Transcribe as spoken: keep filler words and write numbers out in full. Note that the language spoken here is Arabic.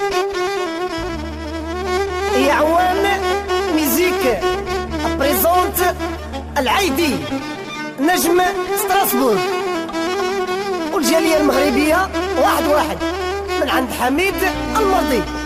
يا عوام ميزيك بريزونت العيدي نجم ستراسبورغ والجالية المغربية واحد واحد من عند حميد المرضي.